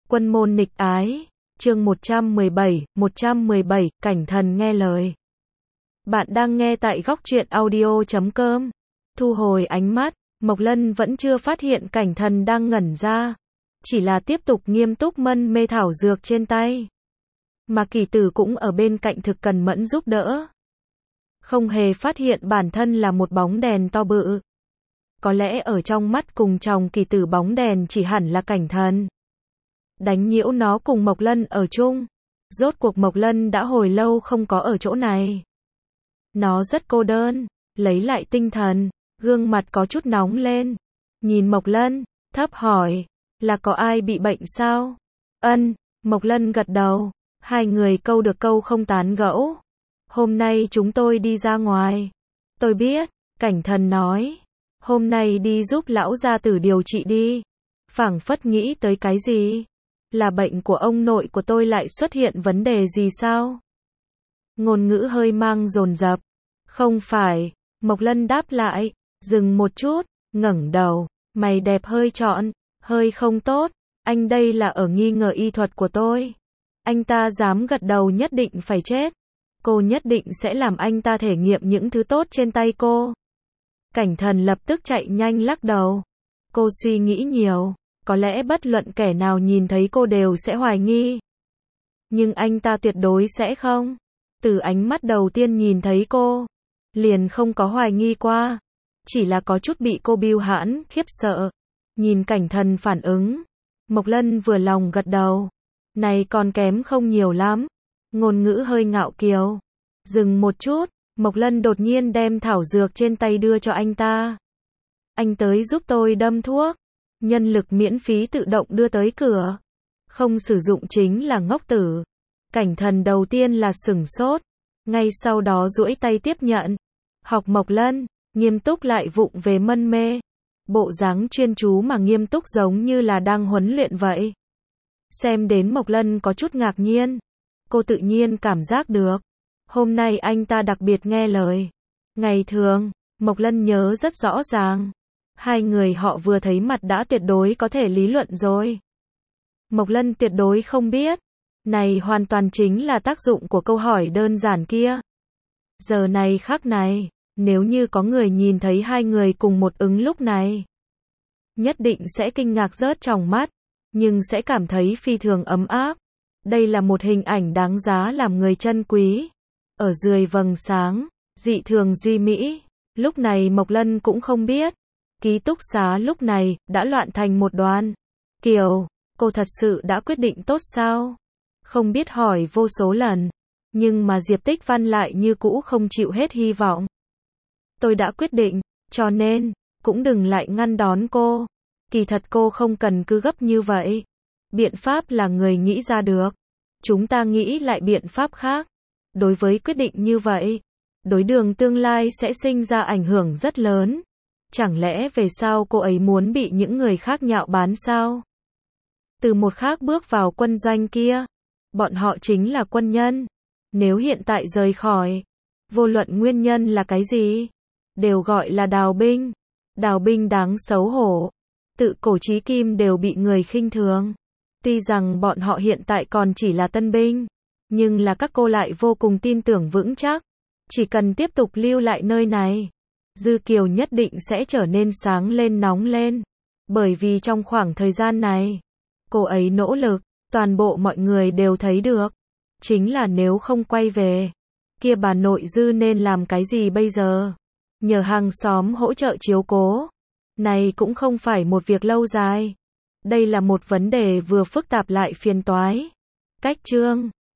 Quân môn nghịch ái, chương 117, Cảnh Thần nghe lời. Bạn đang nghe tại góc truyện audio.com. Thu hồi ánh mắt, Mộc Lân vẫn chưa phát hiện Cảnh Thần đang ngẩn ra. Chỉ là tiếp tục nghiêm túc mân mê thảo dược trên tay. Mà Kỳ Tử cũng ở bên cạnh thực cần mẫn giúp đỡ. Không hề phát hiện bản thân là một bóng đèn to bự. Có lẽ ở trong mắt cùng chồng Kỳ Tử bóng đèn chỉ hẳn là Cảnh Thần. Đánh nhiễu nó cùng Mộc Lân ở chung. Rốt cuộc Mộc Lân đã hồi lâu không có ở chỗ này. Nó rất cô đơn, lấy lại tinh thần, gương mặt có chút nóng lên. Nhìn Mộc Lân, thấp hỏi, là có ai bị bệnh sao? Ân, Mộc Lân gật đầu, hai người câu được câu không tán gẫu. Hôm nay chúng tôi đi ra ngoài. Tôi biết, Cảnh Thần nói. Hôm nay đi giúp lão gia tử điều trị đi. Phảng phất nghĩ tới cái gì? Là bệnh của ông nội của tôi lại xuất hiện vấn đề gì sao? Ngôn ngữ hơi mang dồn dập. Không phải, Mộc Lân đáp lại, dừng một chút, ngẩng đầu, mày đẹp hơi trọn, hơi không tốt, anh đây là ở nghi ngờ y thuật của tôi. Anh ta dám gật đầu nhất định phải chết. Cô nhất định sẽ làm anh ta thể nghiệm những thứ tốt trên tay cô. Cảnh Thần lập tức chạy nhanh lắc đầu. Cô suy nghĩ nhiều. Có lẽ bất luận kẻ nào nhìn thấy cô đều sẽ hoài nghi. Nhưng anh ta tuyệt đối sẽ không. Từ ánh mắt đầu tiên nhìn thấy cô, liền không có hoài nghi qua. Chỉ là có chút bị cô bưu hãn, khiếp sợ. Nhìn Cảnh Thần phản ứng. Mộc Lân vừa lòng gật đầu. Này còn kém không nhiều lắm. Ngôn ngữ hơi ngạo kiều. Dừng một chút, Mộc Lân đột nhiên đem thảo dược trên tay đưa cho anh ta. Anh tới giúp tôi đâm thuốc. Nhân lực miễn phí tự động đưa tới cửa. Không sử dụng chính là ngốc tử. Cảnh Thần đầu tiên là sửng sốt. Ngay sau đó duỗi tay tiếp nhận. Học Mộc Lân, nghiêm túc lại vụng về mân mê. Bộ dáng chuyên chú mà nghiêm túc giống như là đang huấn luyện vậy. Xem đến Mộc Lân có chút ngạc nhiên. Cô tự nhiên cảm giác được. Hôm nay anh ta đặc biệt nghe lời. Ngày thường, Mộc Lân nhớ rất rõ ràng. Hai người họ vừa thấy mặt đã tuyệt đối có thể lý luận rồi. Mộc Lân tuyệt đối không biết. Này hoàn toàn chính là tác dụng của câu hỏi đơn giản kia. Giờ này khắc này, nếu như có người nhìn thấy hai người cùng một ứng lúc này, nhất định sẽ kinh ngạc rớt tròng mắt, nhưng sẽ cảm thấy phi thường ấm áp. Đây là một hình ảnh đáng giá làm người trân quý. Ở dưới vầng sáng, dị thường duy mỹ. Lúc này Mộc Lân cũng không biết. Ký túc xá lúc này, đã loạn thành một đoàn. Kiều, cô thật sự đã quyết định tốt sao? Không biết hỏi vô số lần. Nhưng mà Diệp Tích Văn lại như cũ không chịu hết hy vọng. Tôi đã quyết định, cho nên, cũng đừng lại ngăn đón cô. Kỳ thật cô không cần cứ gấp như vậy. Biện pháp là người nghĩ ra được. Chúng ta nghĩ lại biện pháp khác. Đối với quyết định như vậy, đối đường tương lai sẽ sinh ra ảnh hưởng rất lớn. Chẳng lẽ về sau cô ấy muốn bị những người khác nhạo báng sao? Từ một khác bước vào quân doanh kia, bọn họ chính là quân nhân. Nếu hiện tại rời khỏi, vô luận nguyên nhân là cái gì, đều gọi là đào binh. Đào binh đáng xấu hổ. Tự cổ chí kim đều bị người khinh thường. Tuy rằng bọn họ hiện tại còn chỉ là tân binh, nhưng là các cô lại vô cùng tin tưởng vững chắc. Chỉ cần tiếp tục lưu lại nơi này, Dư Kiều nhất định sẽ trở nên sáng lên nóng lên. Bởi vì trong khoảng thời gian này, cô ấy nỗ lực, toàn bộ mọi người đều thấy được. Chính là nếu không quay về, kia bà nội Dư nên làm cái gì bây giờ? Nhờ hàng xóm hỗ trợ chiếu cố. Này cũng không phải một việc lâu dài. Đây là một vấn đề vừa phức tạp lại phiền toái. Cách chương